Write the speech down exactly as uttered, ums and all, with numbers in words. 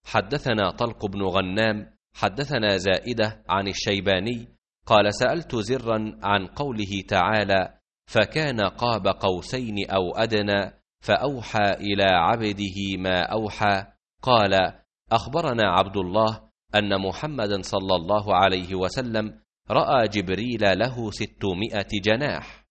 حدثنا طلق بن غنام حدثنا زائدة عن الشيباني قال سألت زرا عن قوله تعالى فكان قاب قوسين أو أدنى فأوحى إلى عبده ما أوحى. قال أخبرنا عبد الله أن محمدا صلى الله عليه وسلم رأى جبريل له ستمائة جناح.